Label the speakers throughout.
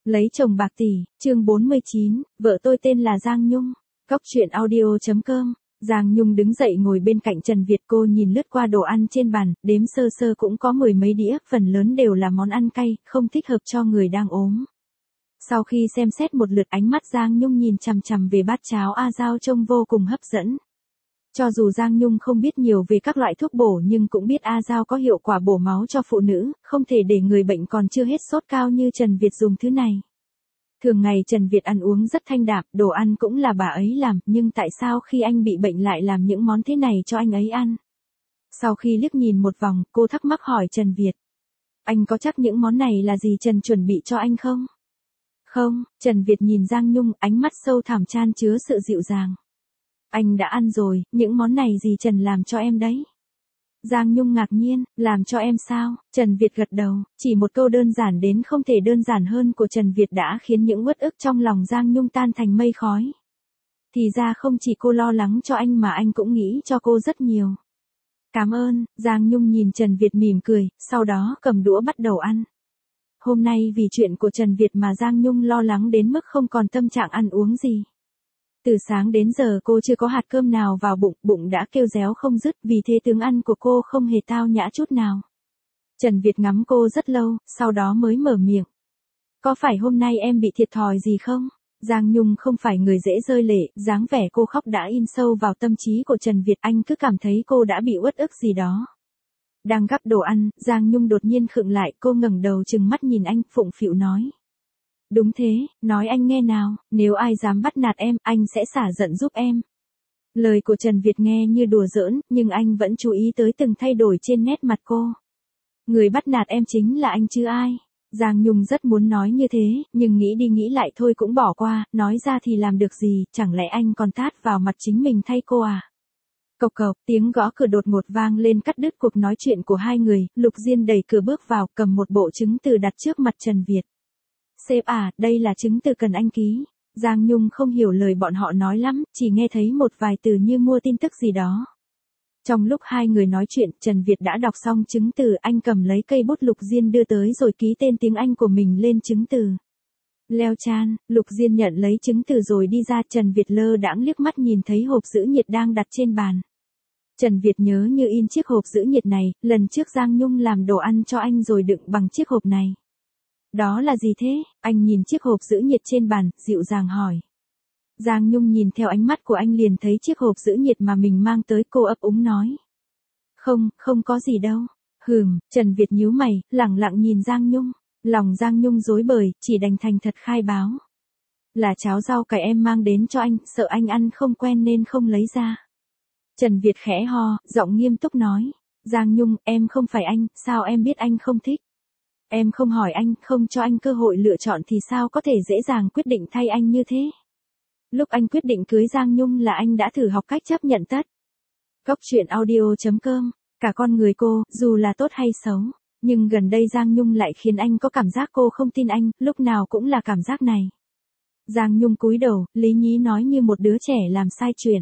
Speaker 1: Lấy chồng bạc tỷ, chương 49, vợ tôi tên là Giang Nhung. Góc truyện audio.com. Giang Nhung đứng dậy ngồi bên cạnh Trần Việt, cô nhìn lướt qua đồ ăn trên bàn, đếm sơ sơ cũng có 10 mấy đĩa, phần lớn đều là món ăn cay, không thích hợp cho người đang ốm. Sau khi xem xét một lượt, ánh mắt Giang Nhung nhìn chằm chằm về bát cháo A Giao trông vô cùng hấp dẫn. Cho dù Giang Nhung không biết nhiều về các loại thuốc bổ nhưng cũng biết A Giao có hiệu quả bổ máu cho phụ nữ, không thể để người bệnh còn chưa hết sốt cao như Trần Việt dùng thứ này. Thường ngày Trần Việt ăn uống rất thanh đạm, đồ ăn cũng là bà ấy làm, nhưng tại sao khi anh bị bệnh lại làm những món thế này cho anh ấy ăn? Sau khi liếc nhìn một vòng, cô thắc mắc hỏi Trần Việt. Anh có chắc những món này là gì Trần chuẩn bị cho anh không? Không, Trần Việt nhìn Giang Nhung, ánh mắt sâu thẳm chan chứa sự dịu dàng. Anh đã ăn rồi, những món này gì Trần làm cho em đấy? Giang Nhung ngạc nhiên, làm cho em sao? Trần Việt gật đầu, chỉ một câu đơn giản đến không thể đơn giản hơn của Trần Việt đã khiến những uất ức trong lòng Giang Nhung tan thành mây khói. Thì ra không chỉ cô lo lắng cho anh mà anh cũng nghĩ cho cô rất nhiều. Cảm ơn, Giang Nhung nhìn Trần Việt mỉm cười, sau đó cầm đũa bắt đầu ăn. Hôm nay vì chuyện của Trần Việt mà Giang Nhung lo lắng đến mức không còn tâm trạng ăn uống gì. Từ sáng đến giờ cô chưa có hạt cơm nào vào bụng, bụng đã kêu réo không dứt, vì thế tướng ăn của cô không hề tao nhã chút nào. Trần Việt ngắm cô rất lâu, sau đó mới mở miệng. Có phải hôm nay em bị thiệt thòi gì không? Giang Nhung không phải người dễ rơi lệ, dáng vẻ cô khóc đã in sâu vào tâm trí của Trần Việt, anh cứ cảm thấy cô đã bị uất ức gì đó. Đang gắp đồ ăn, Giang Nhung đột nhiên khựng lại, cô ngẩng đầu trừng mắt nhìn anh, phụng phịu nói. Đúng thế, nói anh nghe nào, nếu ai dám bắt nạt em, anh sẽ xả giận giúp em. Lời của Trần Việt nghe như đùa giỡn, nhưng anh vẫn chú ý tới từng thay đổi trên nét mặt cô. Người bắt nạt em chính là anh chứ ai. Giang Nhung rất muốn nói như thế, nhưng nghĩ đi nghĩ lại thôi cũng bỏ qua, nói ra thì làm được gì, chẳng lẽ anh còn tát vào mặt chính mình thay cô à? Cộc cộc, tiếng gõ cửa đột ngột vang lên cắt đứt cuộc nói chuyện của hai người, Lục Diên đẩy cửa bước vào, cầm một bộ chứng từ đặt trước mặt Trần Việt. Sếp à, đây là chứng từ cần anh ký. Giang Nhung không hiểu lời bọn họ nói lắm, chỉ nghe thấy một vài từ như mua tin tức gì đó. Trong lúc hai người nói chuyện, Trần Việt đã đọc xong chứng từ, anh cầm lấy cây bút Lục Diên đưa tới rồi ký tên tiếng Anh của mình lên chứng từ. Leo Chan, Lục Diên nhận lấy chứng từ rồi đi ra, Trần Việt lơ đãng liếc mắt nhìn thấy hộp giữ nhiệt đang đặt trên bàn. Trần Việt nhớ như in chiếc hộp giữ nhiệt này, lần trước Giang Nhung làm đồ ăn cho anh rồi đựng bằng chiếc hộp này. Đó là gì thế? Anh nhìn chiếc hộp giữ nhiệt trên bàn, dịu dàng hỏi. Giang Nhung nhìn theo ánh mắt của anh liền thấy chiếc hộp giữ nhiệt mà mình mang tới, cô ấp úng nói. Không có gì đâu. Trần Việt nhíu mày, lẳng lặng nhìn Giang Nhung. Lòng Giang Nhung rối bời, chỉ đành thành thật khai báo. Là cháo rau cải em mang đến cho anh, sợ anh ăn không quen nên không lấy ra. Trần Việt khẽ ho, giọng nghiêm túc nói. Giang Nhung, em không phải anh, sao em biết anh không thích? Em không hỏi anh, không cho anh cơ hội lựa chọn thì sao có thể dễ dàng quyết định thay anh như thế? Lúc anh quyết định cưới Giang Nhung là anh đã thử học cách chấp nhận tất. Góc truyện audio.com. Cả con người cô, dù là tốt hay xấu, nhưng gần đây Giang Nhung lại khiến anh có cảm giác cô không tin anh, lúc nào cũng là cảm giác này. Giang Nhung cúi đầu, lý nhí nói như một đứa trẻ làm sai chuyện.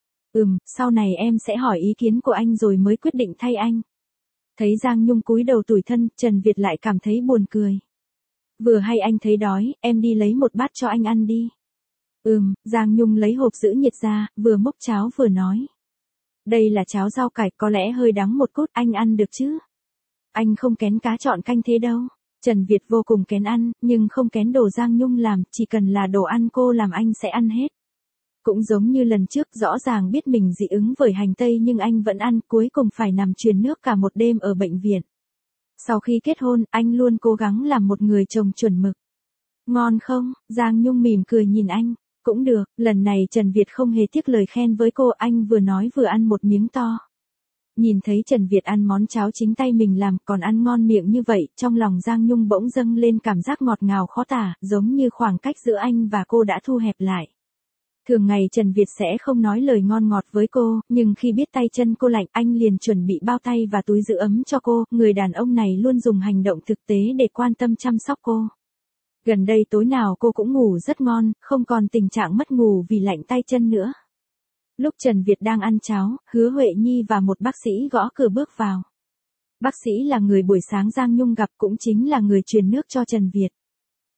Speaker 1: Sau này em sẽ hỏi ý kiến của anh rồi mới quyết định thay anh. Thấy Giang Nhung cúi đầu tủi thân, Trần Việt lại cảm thấy buồn cười. Vừa hay anh thấy đói, em đi lấy một bát cho anh ăn đi. Giang Nhung lấy hộp giữ nhiệt ra, vừa múc cháo vừa nói. Đây là cháo rau cải, có lẽ hơi đắng một chút, anh ăn được chứ? Anh không kén cá chọn canh thế đâu. Trần Việt vô cùng kén ăn, nhưng không kén đồ Giang Nhung làm, chỉ cần là đồ ăn cô làm anh sẽ ăn hết. Cũng giống như lần trước, rõ ràng biết mình dị ứng với hành tây nhưng anh vẫn ăn, cuối cùng phải nằm truyền nước cả một đêm ở bệnh viện. Sau khi kết hôn, anh luôn cố gắng làm một người chồng chuẩn mực. Ngon không? Giang Nhung mỉm cười nhìn anh. Cũng được, lần này Trần Việt không hề tiếc lời khen với cô, anh vừa nói vừa ăn một miếng to. Nhìn thấy Trần Việt ăn món cháo chính tay mình làm, còn ăn ngon miệng như vậy, trong lòng Giang Nhung bỗng dâng lên cảm giác ngọt ngào khó tả, giống như khoảng cách giữa anh và cô đã thu hẹp lại. Thường ngày Trần Việt sẽ không nói lời ngon ngọt với cô, nhưng khi biết tay chân cô lạnh, anh liền chuẩn bị bao tay và túi giữ ấm cho cô, người đàn ông này luôn dùng hành động thực tế để quan tâm chăm sóc cô. Gần đây tối nào cô cũng ngủ rất ngon, không còn tình trạng mất ngủ vì lạnh tay chân nữa. Lúc Trần Việt đang ăn cháo, Hứa Huệ Nhi và một bác sĩ gõ cửa bước vào. Bác sĩ là người buổi sáng Giang Nhung gặp, cũng chính là người truyền nước cho Trần Việt.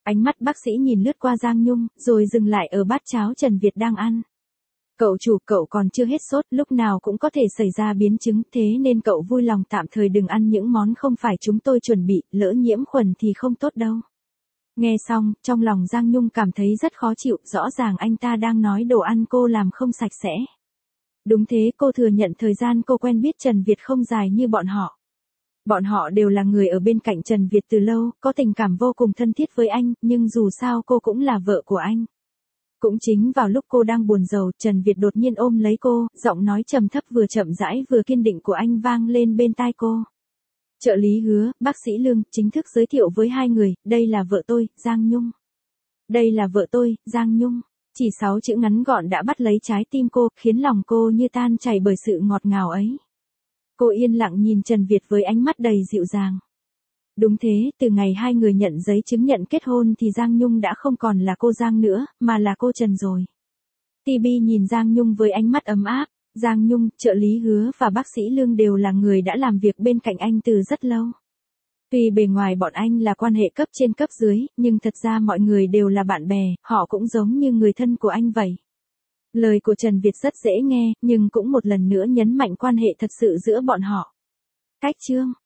Speaker 1: Ánh mắt bác sĩ nhìn lướt qua Giang Nhung, rồi dừng lại ở bát cháo Trần Việt đang ăn. Cậu chủ, cậu còn chưa hết sốt, lúc nào cũng có thể xảy ra biến chứng, thế nên cậu vui lòng tạm thời đừng ăn những món không phải chúng tôi chuẩn bị, lỡ nhiễm khuẩn thì không tốt đâu. Nghe xong, trong lòng Giang Nhung cảm thấy rất khó chịu, rõ ràng anh ta đang nói đồ ăn cô làm không sạch sẽ. Đúng thế, cô thừa nhận thời gian cô quen biết Trần Việt không dài như bọn họ. Bọn họ đều là người ở bên cạnh Trần Việt từ lâu, có tình cảm vô cùng thân thiết với anh, nhưng dù sao cô cũng là vợ của anh. Cũng chính vào lúc cô đang buồn rầu, Trần Việt đột nhiên ôm lấy cô, giọng nói trầm thấp vừa chậm rãi vừa kiên định của anh vang lên bên tai cô. Trợ lý Hứa, bác sĩ Lương, chính thức giới thiệu với hai người, đây là vợ tôi, Giang Nhung. Đây là vợ tôi, Giang Nhung. Chỉ 6 chữ ngắn gọn đã bắt lấy trái tim cô, khiến lòng cô như tan chảy bởi sự ngọt ngào ấy. Cô yên lặng nhìn Trần Việt với ánh mắt đầy dịu dàng. Đúng thế, từ ngày hai người nhận giấy chứng nhận kết hôn thì Giang Nhung đã không còn là cô Giang nữa, mà là cô Trần rồi. Tibi nhìn Giang Nhung với ánh mắt ấm áp. Giang Nhung, trợ lý Hứa và bác sĩ Lương đều là người đã làm việc bên cạnh anh từ rất lâu. Tuy bề ngoài bọn anh là quan hệ cấp trên cấp dưới, nhưng thật ra mọi người đều là bạn bè, họ cũng giống như người thân của anh vậy. Lời của Trần Việt rất dễ nghe, nhưng cũng một lần nữa nhấn mạnh quan hệ thật sự giữa bọn họ. Cách chương